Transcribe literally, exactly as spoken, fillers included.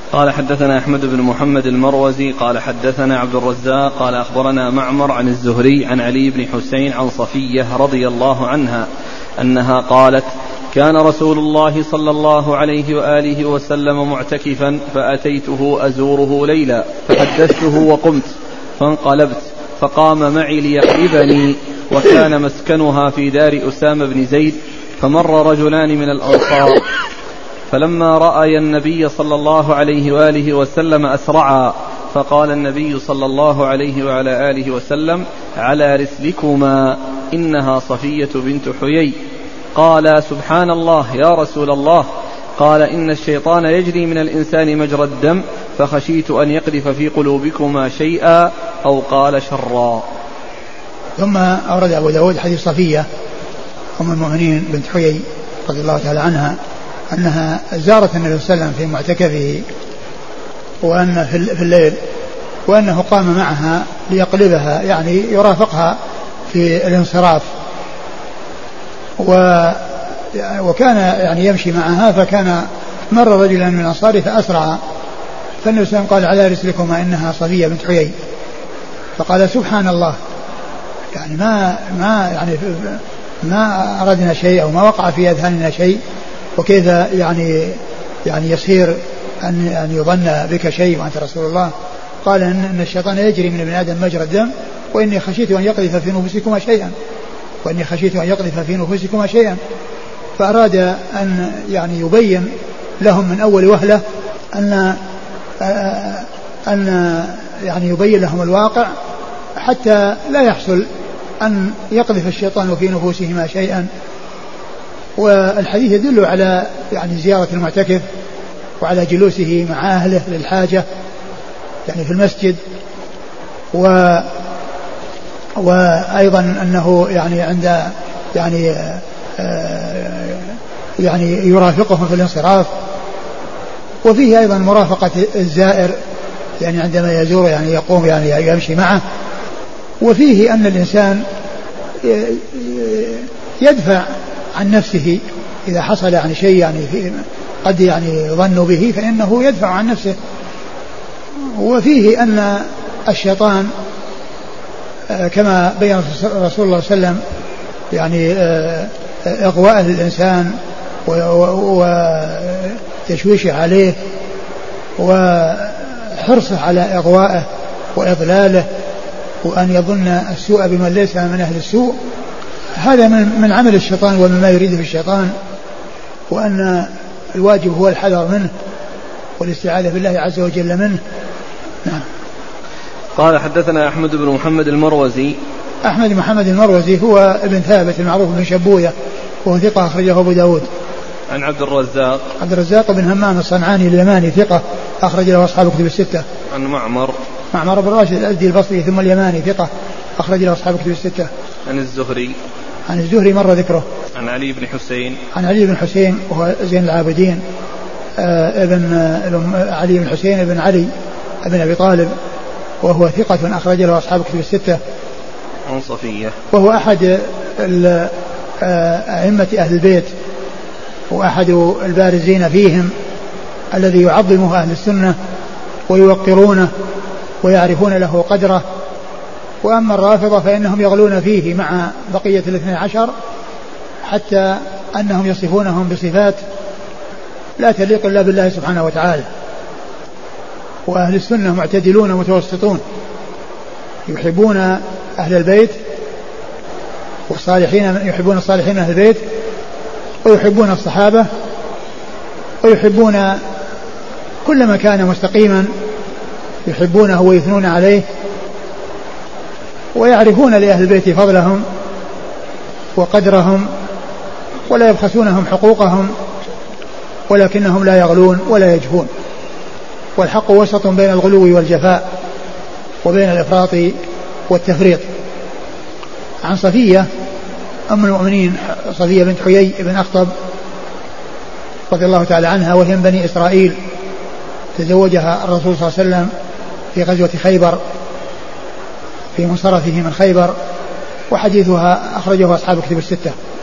قال حدثنا أحمد بن محمد المروزي قال حدثنا عبد الرزاق قال أخبرنا معمر عن الزهري عن علي بن حسين عن صفية رضي الله عنها أنها قالت كان رسول الله صلى الله عليه وآله وسلم معتكفا فأتيته أزوره ليلا فحدثته وقمت فانقلبت فقام معي ليقلبني وكان مسكنها في دار أسامة بن زيد فمر رجلان من الأنصار فلما رأي النبي صلى الله عليه وآله وسلم أسرعا فقال النبي صلى الله عليه وعلى آله وسلم على رسلكما إنها صفية بنت حيي. قال سبحان الله يا رسول الله. قال إن الشيطان يجري من الإنسان مجرى الدم فخشيت أن يقذف في قلوبكما شيئا أو قال شرا. ثم أورد أبو داود حديث صفية أم المؤمنين بنت حيي رضي الله تعالى عنها أنها زارت النبي صلى الله عليه وسلم في معتكفه وأن في الليل وأنه قام معها ليقلبها يعني يرافقها في الانصراف وكان يعني يمشي معها فكان مر رجلا من الأنصار فأسرع فالنبي صلى الله عليه وسلم قال على رسلكما إنها صفية بنت حيي فقال سبحان الله يعني ما ما يعني ما أردنا شيء أو ما وقع في أذهاننا شيء وكيف يعني يعني يصير أن أن يظن بك شيء وأنت رسول الله. قال إن الشيطان يجري من ابن آدم مجرى الدم وإني خشيت أن يقذف في نفوسكما شيئا وإني خشيت أن يقذف في نفوسكما شيئا فأراد أن يعني يبين لهم من أول وهلة أن أن يعني يبين لهم الواقع حتى لا يحصل أن يقذف الشيطان في نفوسهما شيئا. والحديث يدل على يعني زيارة المعتكف وعلى جلوسه مع أهله للحاجة يعني في المسجد و وأيضا أنه يعني عند يعني يعني يرافقهم في الانصراف وفيه أيضا مرافقة الزائر يعني عندما يزور يعني يقوم يعني يمشي معه وفيه أن الإنسان يدفع عن نفسه إذا حصل يعني شيء يعني قد يعني ظن به فإنه يدفع عن نفسه. وفيه أن الشيطان كما بين رسول الله صلى الله عليه وسلم يعني إغواء للإنسان وتشويشه عليه وحرصه على إغوائه وإضلاله وأن يظن السوء بمن ليس من أهل السوء هذا من عمل الشيطان ومما يريده الشيطان وأن الواجب هو الحذر منه والاستعاذة بالله عز وجل منه. نعم. قال حدثنا أحمد بن محمد المروزي. أحمد بن محمد المروزي هو ابن ثابت المعروف بن شبوية وهو ثقة أخرجه أبو داود. عن عبد الرزاق. عبد الرزاق بن همام الصنعاني اليماني ثقة أخرج له أصحاب كتب الستة. عن معمر. معمر بن راشد الأزدي البصري ثم اليماني ثقة أخرج له أصحاب كتب الستة. عن الزهري. عن الزهري مر ذكره. عن علي بن حسين. عن علي بن حسين وهو زين العابدين آه ابن آه علي بن حسين ابن علي ابن أبي طالب وهو ثقة أخرج له أصحاب كتب الستة. عن صفية وهو أحد أئمة أهل البيت وأحد البارزين فيهم الذي يعظمه أهل السنة ويوقرونه ويعرفون له قدره. وأما الرافضة فإنهم يغلون فيه مع بقية الاثنين عشر حتى أنهم يصفونهم بصفات لا تليق إلا بالله سبحانه وتعالى. وأهل السنة معتدلون متوسطون يحبون أهل البيت والصالحين يحبون الصالحين أهل البيت ويحبون الصحابة ويحبون كل ما كان مستقيما يحبونه ويثنون عليه ويعرفون لأهل البيت فضلهم وقدرهم ولا يبخسونهم حقوقهم ولكنهم لا يغلون ولا يجفون والحق وسط بين الغلو والجفاء وبين الإفراط والتفريط. عن صفية أم المؤمنين صفية بنت حيي بن أخطب رضي الله تعالى عنها وهي من بني إسرائيل تزوجها الرسول صلى الله عليه وسلم في غزوة خيبر في منصرفه من خيبر وحديثها أخرجه أصحاب كتب الستة.